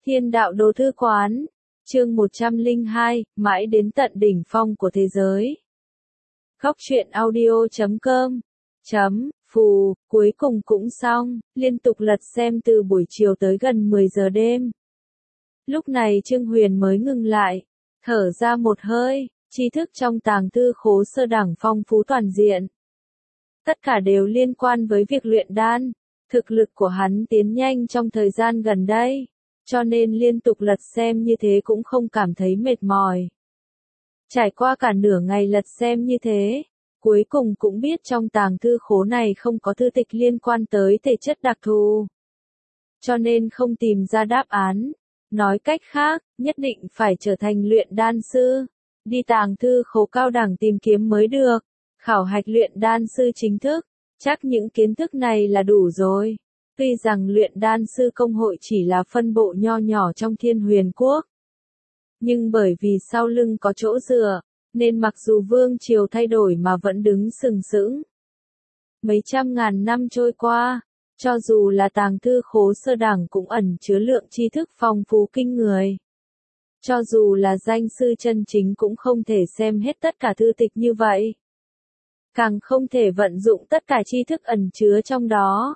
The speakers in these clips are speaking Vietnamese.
Thiên đạo đồ thư quán, chương 102, mãi đến tận đỉnh phong của thế giới. Góc truyện audio.com Phù, cuối cùng cũng xong, liên tục lật xem từ buổi chiều tới gần 10 giờ đêm. Lúc này Trương Huyền mới ngừng lại, thở ra một hơi, tri thức trong tàng thư khố sơ đẳng phong phú toàn diện. Tất cả đều liên quan với việc luyện đan, thực lực của hắn tiến nhanh trong thời gian gần đây, cho nên liên tục lật xem như thế cũng không cảm thấy mệt mỏi. Trải qua cả nửa ngày lật xem như thế, cuối cùng cũng biết trong tàng thư khố này không có thư tịch liên quan tới thể chất đặc thù. Cho nên không tìm ra đáp án. Nói cách khác, nhất định phải trở thành luyện đan sư, đi tàng thư khố cao đẳng tìm kiếm mới được, khảo hạch luyện đan sư chính thức, chắc những kiến thức này là đủ rồi. Tuy rằng luyện đan sư công hội chỉ là phân bộ nho nhỏ trong Thiên Huyền Quốc, nhưng bởi vì sau lưng có chỗ dựa, nên mặc dù vương triều thay đổi mà vẫn đứng sừng sững. Mấy trăm ngàn năm trôi qua, cho dù là tàng thư khố sơ đẳng cũng ẩn chứa lượng tri thức phong phú kinh người. Cho dù là danh sư chân chính cũng không thể xem hết tất cả thư tịch như vậy. Càng không thể vận dụng tất cả tri thức ẩn chứa trong đó.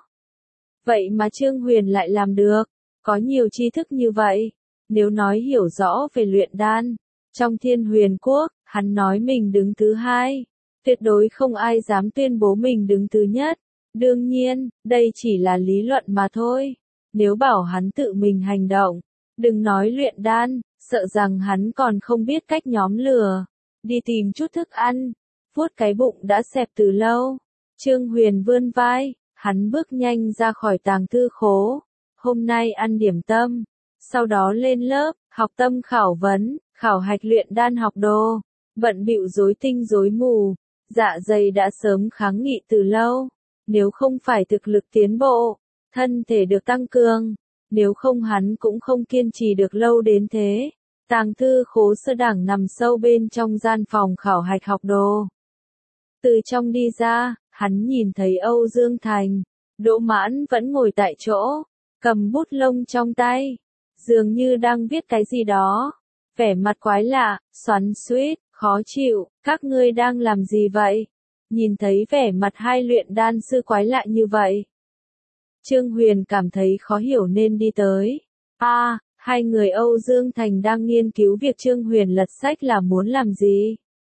Vậy mà Trương Huyền lại làm được, có nhiều tri thức như vậy. Nếu nói hiểu rõ về luyện đan, trong Thiên Huyền Quốc, hắn nói mình đứng thứ hai. Tuyệt đối không ai dám tuyên bố mình đứng thứ nhất. Đương nhiên, đây chỉ là lý luận mà thôi. Nếu bảo hắn tự mình hành động, đừng nói luyện đan, sợ rằng hắn còn không biết cách nhóm lửa. Đi tìm chút thức ăn, vuốt cái bụng đã xẹp từ lâu. Trương Huyền vươn vai, hắn bước nhanh ra khỏi tàng thư khố. Hôm nay ăn điểm tâm, sau đó lên lớp, học tâm khảo vấn, khảo hạch luyện đan học đồ. Bận bịu rối tinh rối mù, dạ dày đã sớm kháng nghị từ lâu. Nếu không phải thực lực tiến bộ, thân thể được tăng cường, nếu không hắn cũng không kiên trì được lâu đến thế. Tàng thư khố sơ đẳng nằm sâu bên trong gian phòng khảo hạch học đồ. Từ trong đi ra, hắn nhìn thấy Âu Dương Thành, Đỗ Mãn vẫn ngồi tại chỗ, cầm bút lông trong tay, dường như đang viết cái gì đó. Vẻ mặt quái lạ, xoắn xuýt, khó chịu, các ngươi đang làm gì vậy? Nhìn thấy vẻ mặt hai luyện đan sư quái lạ như vậy, Trương Huyền cảm thấy khó hiểu nên đi tới. Hai người Âu Dương Thành đang nghiên cứu việc Trương Huyền lật sách là muốn làm gì?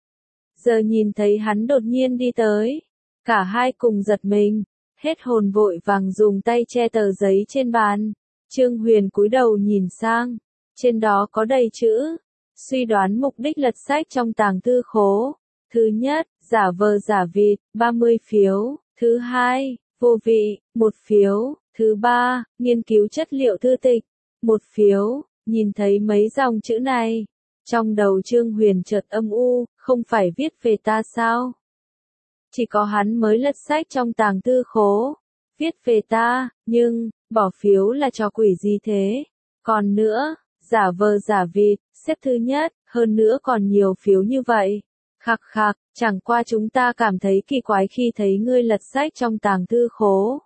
Giờ nhìn thấy hắn đột nhiên đi tới, cả hai cùng giật mình, hết hồn vội vàng dùng tay che tờ giấy trên bàn. Trương Huyền cúi đầu nhìn sang, trên đó có đầy chữ, suy đoán mục đích lật sách trong tàng thư khố. Thứ nhất, giả vờ giả vịt, 30 phiếu. Thứ hai, vô vị, 1 phiếu. Thứ ba, nghiên cứu chất liệu thư tịch, 1 phiếu. Nhìn thấy mấy dòng chữ này, trong đầu Trương Huyền chợt âm u, không phải viết về ta sao? Chỉ có hắn mới lật sách trong tàng thư khố, viết về ta, nhưng, bỏ phiếu là trò quỷ gì thế? Còn nữa, giả vờ giả vịt, xếp thứ nhất, hơn nữa còn nhiều phiếu như vậy. Khặc khặc, chẳng qua chúng ta cảm thấy kỳ quái khi thấy ngươi lật sách trong tàng thư khố.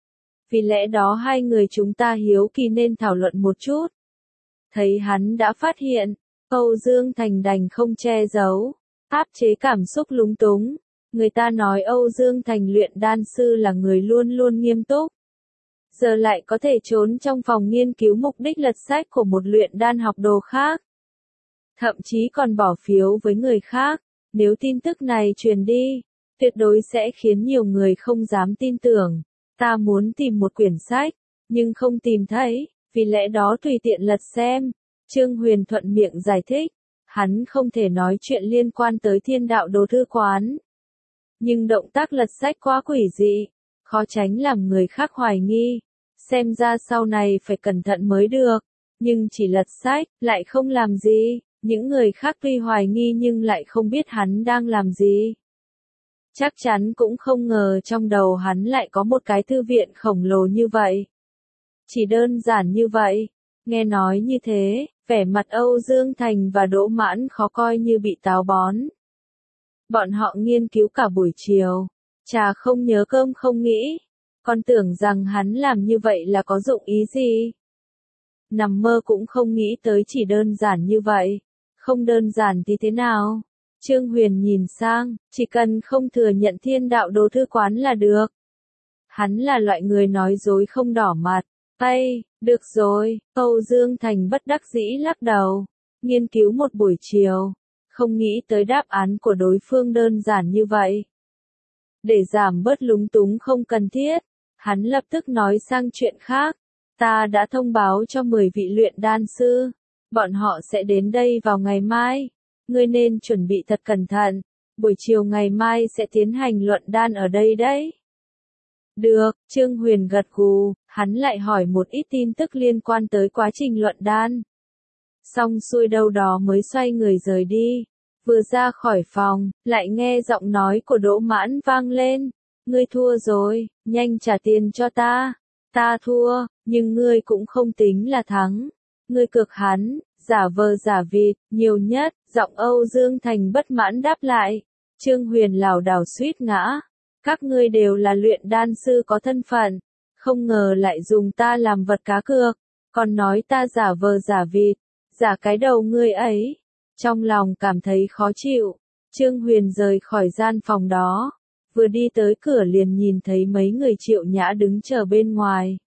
Vì lẽ đó hai người chúng ta hiếu kỳ nên thảo luận một chút. Thấy hắn đã phát hiện, Âu Dương Thành đành không che giấu, áp chế cảm xúc lúng túng. Người ta nói Âu Dương Thành luyện đan sư là người luôn luôn nghiêm túc. Giờ lại có thể trốn trong phòng nghiên cứu mục đích lật sách của một luyện đan học đồ khác. Thậm chí còn bỏ phiếu với người khác. Nếu tin tức này truyền đi, tuyệt đối sẽ khiến nhiều người không dám tin tưởng. Ta muốn tìm một quyển sách, nhưng không tìm thấy, vì lẽ đó tùy tiện lật xem. Trương Huyền thuận miệng giải thích, hắn không thể nói chuyện liên quan tới thiên đạo đồ thư quán. Nhưng động tác lật sách quá quỷ dị, khó tránh làm người khác hoài nghi. Xem ra sau này phải cẩn thận mới được, nhưng chỉ lật sách, lại không làm gì. Những người khác tuy hoài nghi nhưng lại không biết hắn đang làm gì. Chắc chắn cũng không ngờ trong đầu hắn lại có một cái thư viện khổng lồ như vậy. Chỉ đơn giản như vậy. Nghe nói như thế, vẻ mặt Âu Dương Thành và Đỗ Mãn khó coi như bị táo bón. Bọn họ nghiên cứu cả buổi chiều, trà không nhớ cơm không nghĩ, còn tưởng rằng hắn làm như vậy là có dụng ý gì. nằm mơ cũng không nghĩ tới chỉ đơn giản như vậy. Không đơn giản thì thế nào? Trương Huyền nhìn sang, chỉ cần không thừa nhận Thiên Đạo Đồ Thư Quán là được. Hắn là loại người nói dối không đỏ mặt. Ây, được rồi, Âu Dương Thành bất đắc dĩ lắc đầu. Nghiên cứu một buổi chiều, không nghĩ tới đáp án của đối phương đơn giản như vậy. Để giảm bớt lúng túng không cần thiết, hắn lập tức nói sang chuyện khác. Ta đã thông báo cho 10 vị luyện đan sư, bọn họ sẽ đến đây vào ngày mai. Ngươi nên chuẩn bị thật cẩn thận, buổi chiều ngày mai sẽ tiến hành luận đan ở đây đấy. Được, Trương Huyền gật gù, hắn lại hỏi một ít tin tức liên quan tới quá trình luận đan. Xong xuôi đâu đó mới xoay người rời đi. Vừa ra khỏi phòng, lại nghe giọng nói của Đỗ Mãn vang lên. Ngươi thua rồi, nhanh trả tiền cho ta. Ta thua, nhưng ngươi cũng không tính là thắng. Ngươi cược hắn, giả vờ giả vịt, nhiều nhất, giọng Âu Dương Thành bất mãn đáp lại. Trương Huyền lảo đảo suýt ngã. Các ngươi đều là luyện đan sư có thân phận, không ngờ lại dùng ta làm vật cá cược, còn nói ta giả vờ giả vịt, giả cái đầu ngươi ấy. Trong lòng cảm thấy khó chịu, Trương Huyền rời khỏi gian phòng đó, vừa đi tới cửa liền nhìn thấy mấy người Triệu Nhã đứng chờ bên ngoài.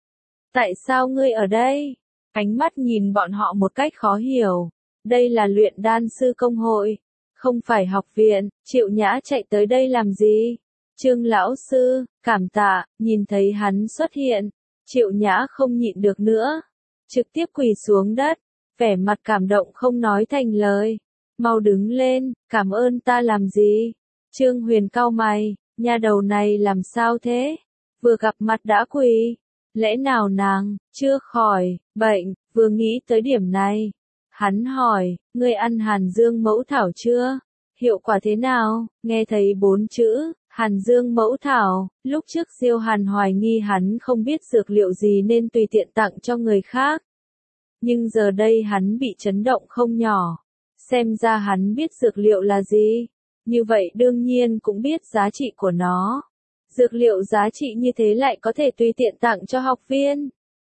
Tại sao ngươi ở đây? Ánh mắt nhìn bọn họ một cách khó hiểu. Đây là luyện đan sư công hội, không phải học viện. Triệu Nhã chạy tới đây làm gì? Trương lão sư, cảm tạ. Nhìn thấy hắn xuất hiện, Triệu Nhã không nhịn được nữa, trực tiếp quỳ xuống đất, vẻ mặt cảm động không nói thành lời. Mau đứng lên, cảm ơn ta làm gì? Trương Huyền cau mày, nha đầu này làm sao thế? Vừa gặp mặt đã quỳ, lẽ nào nàng chưa khỏi bệnh? Vừa nghĩ tới điểm này, hắn hỏi, ngươi ăn Hàn Dương mẫu thảo chưa? Hiệu quả thế nào? Nghe thấy 4 chữ Hàn Dương mẫu thảo, lúc trước Diêu Hàn hoài nghi hắn không biết dược liệu gì nên tùy tiện tặng cho người khác. Nhưng giờ đây hắn bị chấn động không nhỏ. Xem ra hắn biết dược liệu là gì. Như vậy đương nhiên cũng biết giá trị của nó. Dược liệu giá trị như thế lại có thể tùy tiện tặng cho học viên.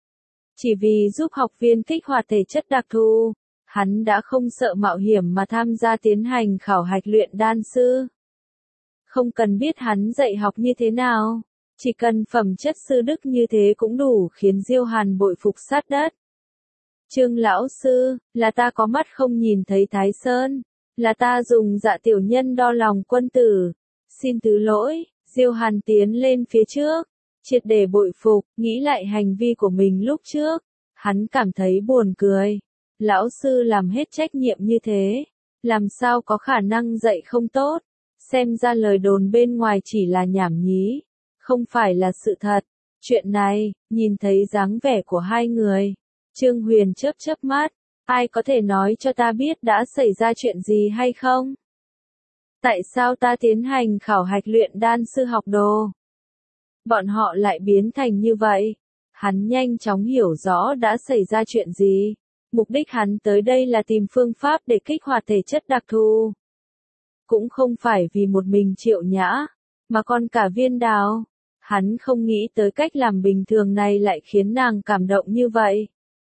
Chỉ vì giúp học viên kích hoạt thể chất đặc thù, hắn đã không sợ mạo hiểm mà tham gia tiến hành khảo hạch luyện đan sư. Không cần biết hắn dạy học như thế nào, chỉ cần phẩm chất sư đức như thế cũng đủ khiến Diêu Hàn bội phục sát đất. Trương lão sư, là ta có mắt không nhìn thấy Thái Sơn, là ta dùng dạ tiểu nhân đo lòng quân tử, xin thứ lỗi. Diêu Hàn tiến lên phía trước, triệt để bội phục, nghĩ lại hành vi của mình lúc trước, hắn cảm thấy buồn cười. Lão sư làm hết trách nhiệm như thế, làm sao có khả năng dạy không tốt? Xem ra lời đồn bên ngoài chỉ là nhảm nhí, không phải là sự thật. Chuyện này, nhìn thấy dáng vẻ của hai người, Trương Huyền chớp chớp mắt, ai có thể nói cho ta biết đã xảy ra chuyện gì hay không? Tại sao ta tiến hành khảo hạch luyện đan sư học đồ? Bọn họ lại biến thành như vậy. Hắn nhanh chóng hiểu rõ đã xảy ra chuyện gì. Mục đích hắn tới đây là tìm phương pháp để kích hoạt thể chất đặc thù. Cũng không phải vì một mình Triệu Nhã, mà còn cả Viên Đào. Hắn không nghĩ tới cách làm bình thường này lại khiến nàng cảm động như vậy.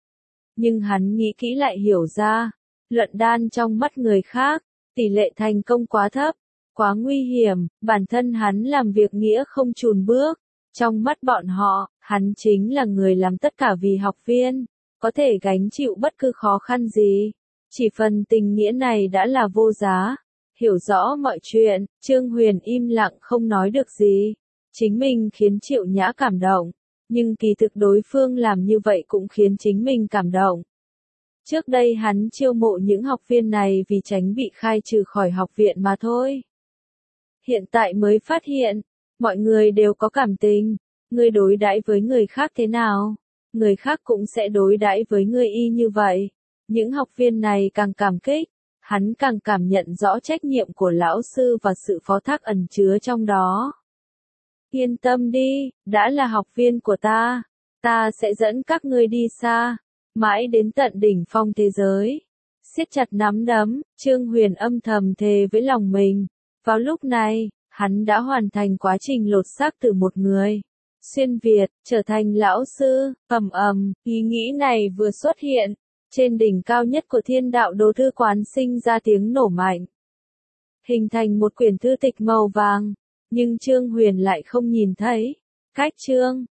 Nhưng hắn nghĩ kỹ lại hiểu ra, luận đan trong mắt người khác, tỷ lệ thành công quá thấp, quá nguy hiểm, bản thân hắn làm việc nghĩa không chùn bước. Trong mắt bọn họ, hắn chính là người làm tất cả vì học viên, có thể gánh chịu bất cứ khó khăn gì. Chỉ phần tình nghĩa này đã là vô giá. Hiểu rõ mọi chuyện, Trương Huyền im lặng không nói được gì. Chính mình khiến Triệu Nhã cảm động, nhưng kỳ thực đối phương làm như vậy cũng khiến chính mình cảm động. Trước đây hắn chiêu mộ những học viên này vì tránh bị khai trừ khỏi học viện mà thôi. Hiện tại mới phát hiện, mọi người đều có cảm tình, ngươi đối đãi với người khác thế nào, người khác cũng sẽ đối đãi với ngươi y như vậy. Những học viên này càng cảm kích, hắn càng cảm nhận rõ trách nhiệm của lão sư và sự phó thác ẩn chứa trong đó. Yên tâm đi, đã là học viên của ta sẽ dẫn các ngươi đi xa, mãi đến tận đỉnh phong thế giới. Siết chặt nắm đấm, Trương Huyền âm thầm thề với lòng mình. Vào lúc này, hắn đã hoàn thành quá trình lột xác từ một người, xuyên Việt, trở thành lão sư, ý nghĩ này vừa xuất hiện, trên đỉnh cao nhất của Thiên Đạo Đồ Thư Quán sinh ra tiếng nổ mạnh. Hình thành một quyển thư tịch màu vàng, nhưng Trương Huyền lại không nhìn thấy. Cách chương